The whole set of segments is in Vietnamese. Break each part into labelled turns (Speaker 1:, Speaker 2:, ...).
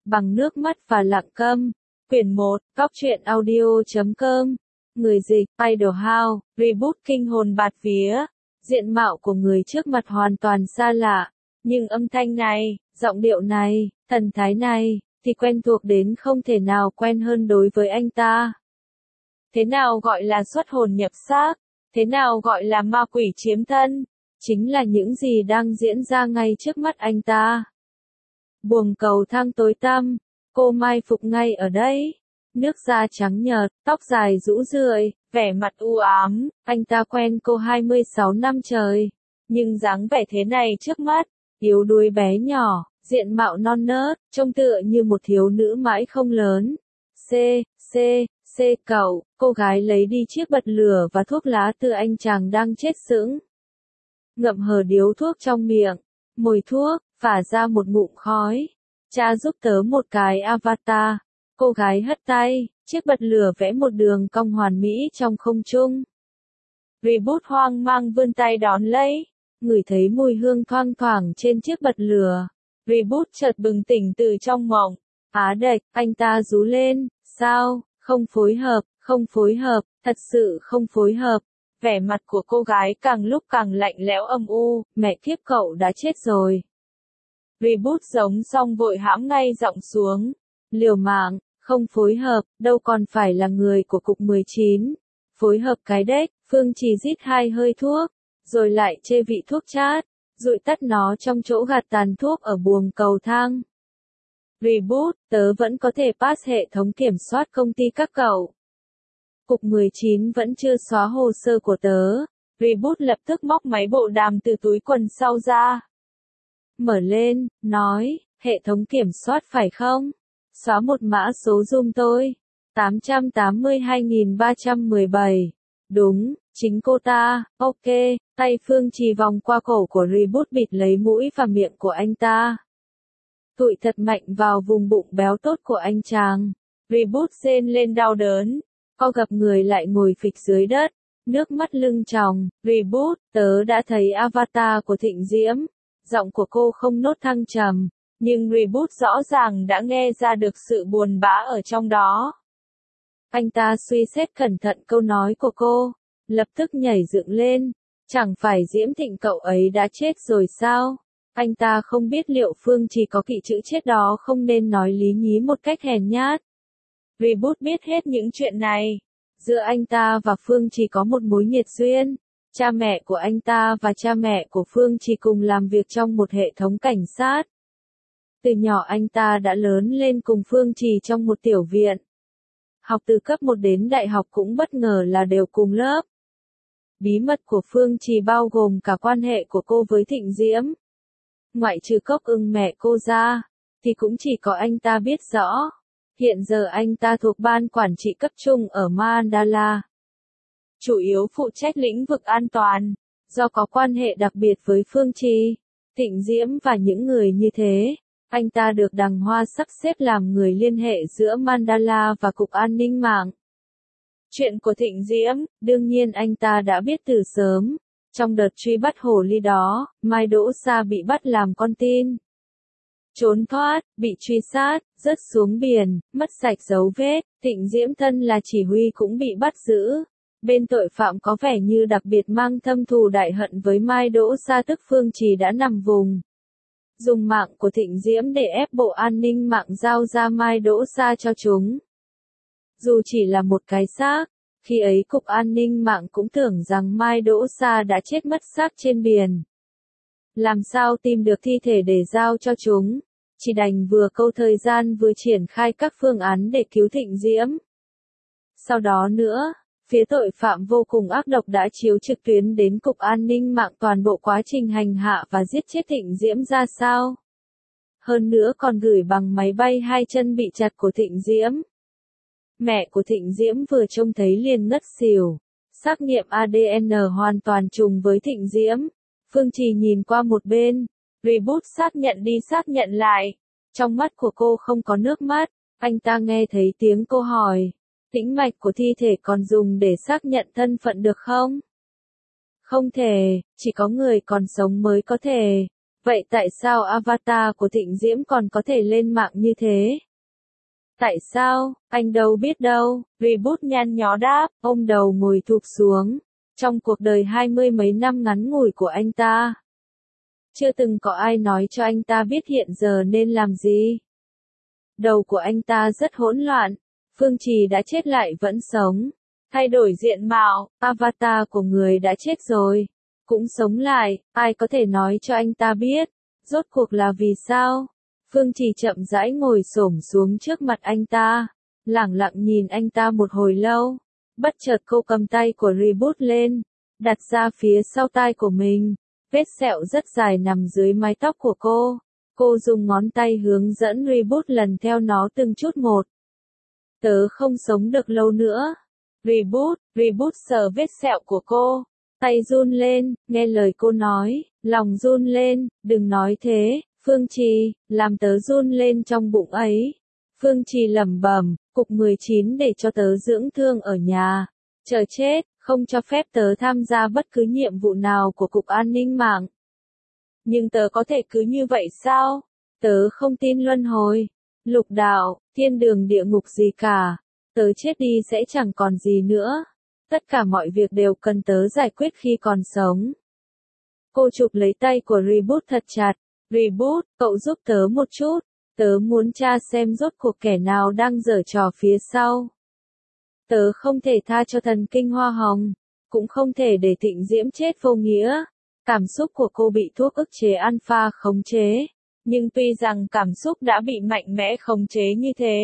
Speaker 1: Bằng nước mắt và lặng câm. Quyển 1, Góc truyện audio.com. Người dịch, Idol House, reboot kinh hồn bạt vía. Diện mạo của người trước mặt hoàn toàn xa lạ, nhưng âm thanh này, giọng điệu này, thần thái này, thì quen thuộc đến không thể nào quen hơn đối với anh ta. Thế nào gọi là xuất hồn nhập xác? Thế nào gọi là ma quỷ chiếm thân? Chính là những gì đang diễn ra ngay trước mắt anh ta. Buồng cầu thang tối tăm, cô mai phục ngay ở đây. Nước da trắng nhợt, tóc dài rũ rượi, vẻ mặt u ám, anh ta quen cô 26 năm trời. Nhưng dáng vẻ thế này trước mắt, yếu đuối bé nhỏ, diện mạo non nớt, trông tựa như một thiếu nữ mãi không lớn. C, cậu, cô gái lấy đi chiếc bật lửa và thuốc lá từ anh chàng đang chết sững. Ngậm hờ điếu thuốc trong miệng, mồi thuốc, phả ra một ngụm khói. Cha giúp tớ một cái avatar. Cô gái hất tay, chiếc bật lửa vẽ một đường cong hoàn mỹ trong không trung. Reboot hoang mang vươn tay đón lấy, ngửi thấy mùi hương thoang thoảng trên chiếc bật lửa. Reboot chợt bừng tỉnh từ trong mộng. Á đệch, anh ta rú lên, sao, không phối hợp, thật sự không phối hợp. Vẻ mặt của cô gái càng lúc càng lạnh lẽo âm u, mẹ kiếp cậu đã chết rồi. Reboot giống xong vội hãm ngay giọng xuống. Liều mạng, không phối hợp, đâu còn phải là người của cục 19. Phối hợp cái đếch, Phương Trì rít 2 hơi thuốc, rồi lại chê vị thuốc chát, dụi tắt nó trong chỗ gạt tàn thuốc ở buồng cầu thang. Reboot, tớ vẫn có thể pass hệ thống kiểm soát công ty các cậu. Cục 19 vẫn chưa xóa hồ sơ của tớ. Reboot lập tức móc máy bộ đàm từ túi quần sau ra. Mở lên, nói, hệ thống kiểm soát phải không? Xóa một mã số giùm tôi. 882.317. Đúng, chính cô ta, ok. Tay Phương Trì vòng qua cổ của Reboot bịt lấy mũi và miệng của anh ta. Tụi thật mạnh vào vùng bụng béo tốt của anh chàng. Reboot rên lên đau đớn. Co gập người lại ngồi phịch dưới đất. Nước mắt lưng tròng. Reboot, tớ đã thấy avatar của Thịnh Diễm. Giọng của cô không nốt thăng trầm. Nhưng Reboot rõ ràng đã nghe ra được sự buồn bã ở trong đó. Anh ta suy xét cẩn thận câu nói của cô. Lập tức nhảy dựng lên. Chẳng phải Diễm Thịnh cậu ấy đã chết rồi sao? Anh ta không biết liệu Phương Trì có kỵ chữ chết đó không nên nói lý nhí một cách hèn nhát. Reboot biết hết những chuyện này. Giữa anh ta và Phương Trì có một mối nghiệt duyên. Cha mẹ của anh ta và cha mẹ của Phương Trì cùng làm việc trong một hệ thống cảnh sát. Từ nhỏ anh ta đã lớn lên cùng Phương Trì trong một tiểu viện. Học từ cấp 1 đến đại học cũng bất ngờ là đều cùng lớp. Bí mật của Phương Trì bao gồm cả quan hệ của cô với Thịnh Diễm. Ngoại trừ Cốc Ưng mẹ cô ra, thì cũng chỉ có anh ta biết rõ. Hiện giờ anh ta thuộc ban quản trị cấp trung ở Mandala. Chủ yếu phụ trách lĩnh vực an toàn, do có quan hệ đặc biệt với Phương Trì, Thịnh Diễm và những người như thế. Anh ta được Đằng Hoa sắp xếp làm người liên hệ giữa Mandala và Cục An ninh mạng. Chuyện của Thịnh Diễm, đương nhiên anh ta đã biết từ sớm. Trong đợt truy bắt hồ ly đó, Mai Đỗ Sa bị bắt làm con tin. Trốn thoát, bị truy sát, rớt xuống biển, mất sạch dấu vết. Thịnh Diễm thân là chỉ huy cũng bị bắt giữ. Bên tội phạm có vẻ như đặc biệt mang thâm thù đại hận với Mai Đỗ Sa tức Phương Trì đã nằm vùng. Dùng mạng của Thịnh Diễm để ép Bộ An ninh mạng giao ra Mai Đỗ Sa cho chúng. Dù chỉ là một cái xác, khi ấy Cục An ninh mạng cũng tưởng rằng Mai Đỗ Sa đã chết mất xác trên biển. Làm sao tìm được thi thể để giao cho chúng? Chỉ đành vừa câu thời gian vừa triển khai các phương án để cứu Thịnh Diễm. Sau đó nữa, phía tội phạm vô cùng ác độc đã chiếu trực tuyến đến Cục An ninh mạng toàn bộ quá trình hành hạ và giết chết Thịnh Diễm ra sao. Hơn nữa còn gửi bằng máy bay 2 chân bị chặt của Thịnh Diễm. Mẹ của Thịnh Diễm vừa trông thấy liền ngất xỉu. Xác nghiệm ADN hoàn toàn trùng với Thịnh Diễm. Phương Trì nhìn qua một bên. Reboot xác nhận đi xác nhận lại. Trong mắt của cô không có nước mắt. Anh ta nghe thấy tiếng cô hỏi. Tĩnh mạch của thi thể còn dùng để xác nhận thân phận được không? Không thể, chỉ có người còn sống mới có thể. Vậy tại sao avatar của Thịnh Diễm còn có thể lên mạng như thế? Tại sao, anh đâu biết đâu, Reboot nhăn nhó đáp, ôm đầu ngồi thụp xuống. Trong cuộc đời 20 mấy năm ngắn ngủi của anh ta, chưa từng có ai nói cho anh ta biết hiện giờ nên làm gì. Đầu của anh ta rất hỗn loạn, Phương Trì đã chết lại vẫn sống, thay đổi diện mạo, avatar của người đã chết rồi, cũng sống lại, ai có thể nói cho anh ta biết, rốt cuộc là vì sao? Phương Trì chậm rãi ngồi xổm xuống trước mặt anh ta, lẳng lặng nhìn anh ta một hồi lâu, bất chợt cô cầm tay của Reboot lên, đặt ra phía sau tai của mình, vết sẹo rất dài nằm dưới mái tóc của cô dùng ngón tay hướng dẫn Reboot lần theo nó từng chút một. Tớ không sống được lâu nữa. Reboot sờ vết sẹo của cô, tay run lên, nghe lời cô nói, lòng run lên, đừng nói thế, Phương Trì, làm tớ run lên trong bụng ấy. Phương Trì lẩm bẩm, cục 19 để cho tớ dưỡng thương ở nhà, chờ chết, không cho phép tớ tham gia bất cứ nhiệm vụ nào của Cục An ninh mạng. Nhưng tớ có thể cứ như vậy sao? Tớ không tin luân hồi, lục đạo, thiên đường địa ngục gì cả. Tớ chết đi sẽ chẳng còn gì nữa. Tất cả mọi việc đều cần tớ giải quyết khi còn sống. Cô chụp lấy tay của Reboot thật chặt. Reboot, cậu giúp tớ một chút. Tớ muốn tra xem rốt cuộc kẻ nào đang giở trò phía sau. Tớ không thể tha cho thần kinh hoa hồng. Cũng không thể để Thịnh Diễm chết vô nghĩa. Cảm xúc của cô bị thuốc ức chế alpha khống chế. Nhưng tuy rằng cảm xúc đã bị mạnh mẽ khống chế như thế,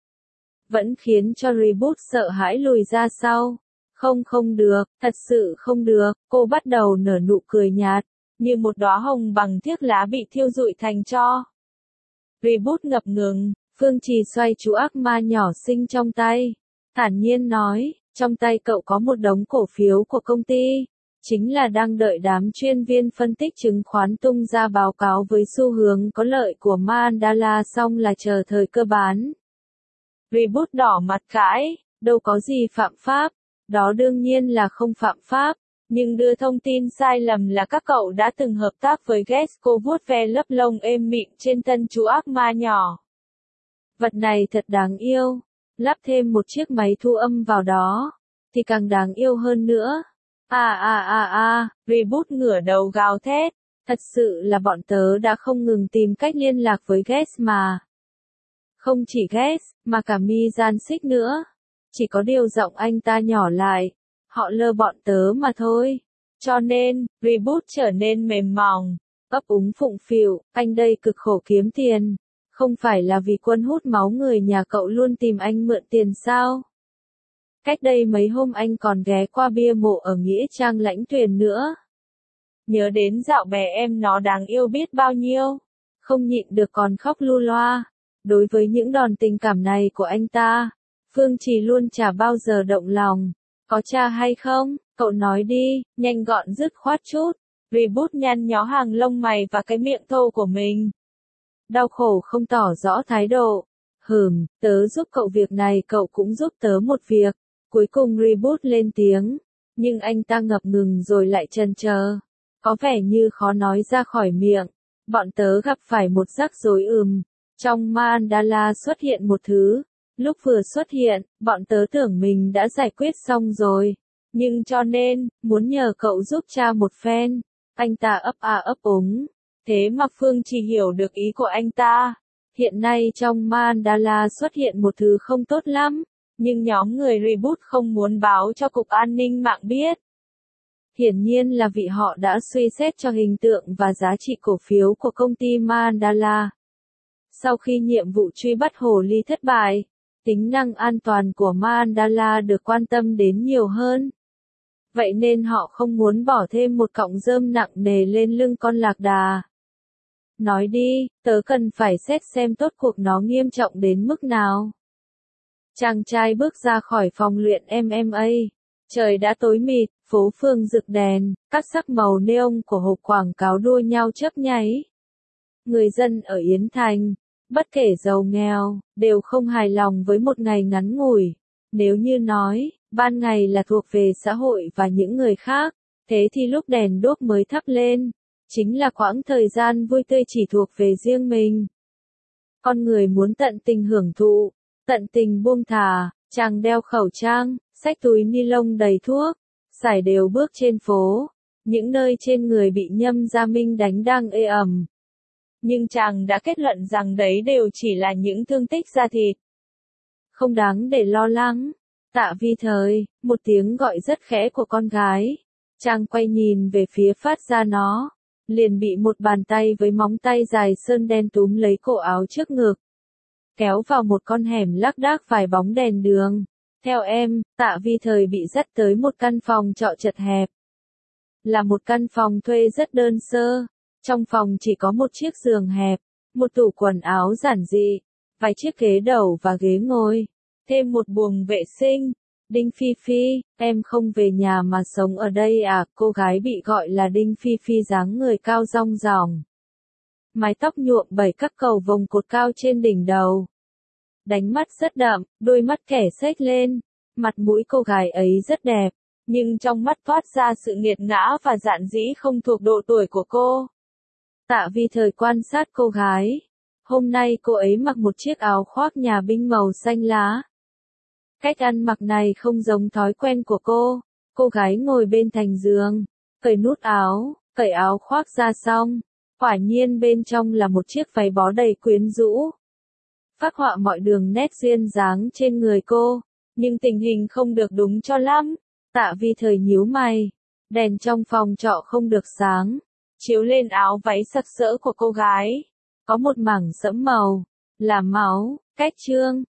Speaker 1: vẫn khiến cho Reboot sợ hãi lùi ra sau. Không được, thật sự không được, cô bắt đầu nở nụ cười nhạt, như một đóa hồng bằng chiếc lá bị thiêu rụi thành tro. Reboot ngập ngừng, Phương Trì xoay chú ác ma nhỏ xinh trong tay, thản nhiên nói, trong tay cậu có một đống cổ phiếu của công ty, chính là đang đợi đám chuyên viên phân tích chứng khoán tung ra báo cáo với xu hướng có lợi của Mandala xong là chờ thời cơ bán. Reboot đỏ mặt cãi, đâu có gì phạm pháp, đó đương nhiên là không phạm pháp, nhưng đưa thông tin sai lầm là các cậu đã từng hợp tác với Gesco vuốt ve lớp lông êm mịn trên thân chú ác ma nhỏ. Vật này thật đáng yêu, lắp thêm một chiếc máy thu âm vào đó, thì càng đáng yêu hơn nữa. Reboot ngửa đầu gào thét, thật sự là bọn tớ đã không ngừng tìm cách liên lạc với Ges mà. Không chỉ Ges, mà cả Mizan Xích nữa. Chỉ có điều giọng anh ta nhỏ lại, họ lơ bọn tớ mà thôi. Cho nên, Reboot trở nên mềm mỏng, ấp úng phụng phịu, anh đây cực khổ kiếm tiền. Không phải là vì Quân hút máu người nhà cậu luôn tìm anh mượn tiền sao? Cách đây mấy hôm anh còn ghé qua bia mộ ở Nghĩa Trang Lãnh Tuyền nữa. Nhớ đến dạo bé em nó đáng yêu biết bao nhiêu. Không nhịn được còn khóc lu loa. Đối với những đòn tình cảm này của anh ta, Phương Trì luôn chả bao giờ động lòng. Có cha hay không? Cậu nói đi, nhanh gọn dứt khoát chút. Reboot nhăn nhó hàng lông mày và cái miệng thô của mình. Đau khổ không tỏ rõ thái độ. Tớ giúp cậu việc này, cậu cũng giúp tớ một việc. Cuối cùng Reboot lên tiếng, nhưng anh ta ngập ngừng rồi lại chần chờ, có vẻ như khó nói ra khỏi miệng. Bọn tớ gặp phải một rắc rối trong Mandala xuất hiện một thứ, lúc vừa xuất hiện, bọn tớ tưởng mình đã giải quyết xong rồi, nhưng cho nên, muốn nhờ cậu giúp cha một phen. Anh ta ấp úng, thế mà Phương Trì hiểu được ý của anh ta. Hiện nay trong Mandala xuất hiện một thứ không tốt lắm. Nhưng nhóm người Reboot không muốn báo cho Cục An ninh mạng biết. Hiển nhiên là vì họ đã suy xét cho hình tượng và giá trị cổ phiếu của công ty Mandala. Sau khi nhiệm vụ truy bắt hồ ly thất bại, tính năng an toàn của Mandala được quan tâm đến nhiều hơn. Vậy nên họ không muốn bỏ thêm một cọng rơm nặng nề lên lưng con lạc đà. Nói đi, tớ cần phải xét xem tốt cuộc nó nghiêm trọng đến mức nào. Chàng trai bước ra khỏi phòng luyện MMA. Trời đã tối mịt, phố phường rực đèn, các sắc màu neon của hộp quảng cáo đua nhau chớp nháy. Người dân ở Yến Thành, bất kể giàu nghèo, đều không hài lòng với một ngày ngắn ngủi. Nếu như nói, ban ngày là thuộc về xã hội và những người khác, thế thì lúc đèn đuốc mới thắp lên, chính là quãng thời gian vui tươi chỉ thuộc về riêng mình. Con người muốn tận tình hưởng thụ, tận tình buông thả, chàng đeo khẩu trang, xách túi ni lông đầy thuốc, sải đều bước trên phố, những nơi trên người bị Nhâm Gia Minh đánh đang ê ẩm. Nhưng chàng đã kết luận rằng đấy đều chỉ là những thương tích da thịt. Không đáng để lo lắng. Tạ Vi Thời, một tiếng gọi rất khẽ của con gái. Chàng quay nhìn về phía phát ra nó, liền bị một bàn tay với móng tay dài sơn đen túm lấy cổ áo trước ngực, kéo vào một con hẻm lác đác vài bóng đèn đường. Theo em, Tạ Vi Thời bị dắt tới một căn phòng trọ chật hẹp. Là một căn phòng thuê rất đơn sơ. Trong phòng chỉ có một chiếc giường hẹp, một tủ quần áo giản dị, vài chiếc ghế đầu và ghế ngồi, thêm một buồng vệ sinh. Đinh Phi Phi, em không về nhà mà sống ở đây à? Cô gái bị gọi là Đinh Phi Phi dáng người cao rong ròng. Mái tóc nhuộm bảy các cầu vồng cột cao trên đỉnh đầu. Đánh mắt rất đậm, đôi mắt kẻ xếch lên. Mặt mũi cô gái ấy rất đẹp, nhưng trong mắt toát ra sự nghiệt ngã và dạn dĩ không thuộc độ tuổi của cô. Tạ Vi Thời quan sát cô gái. Hôm nay cô ấy mặc một chiếc áo khoác nhà binh màu xanh lá. Cách ăn mặc này không giống thói quen của cô. Cô gái ngồi bên thành giường, cởi nút áo, cởi áo khoác ra xong. Quả nhiên bên trong là một chiếc váy bó đầy quyến rũ. Phác họa mọi đường nét duyên dáng trên người cô, nhưng tình hình không được đúng cho lắm. Tạ Vi Thời nhíu mày. Đèn trong phòng trọ không được sáng, chiếu lên áo váy sặc sỡ của cô gái. Có một mảng sẫm màu, là máu, cách trương.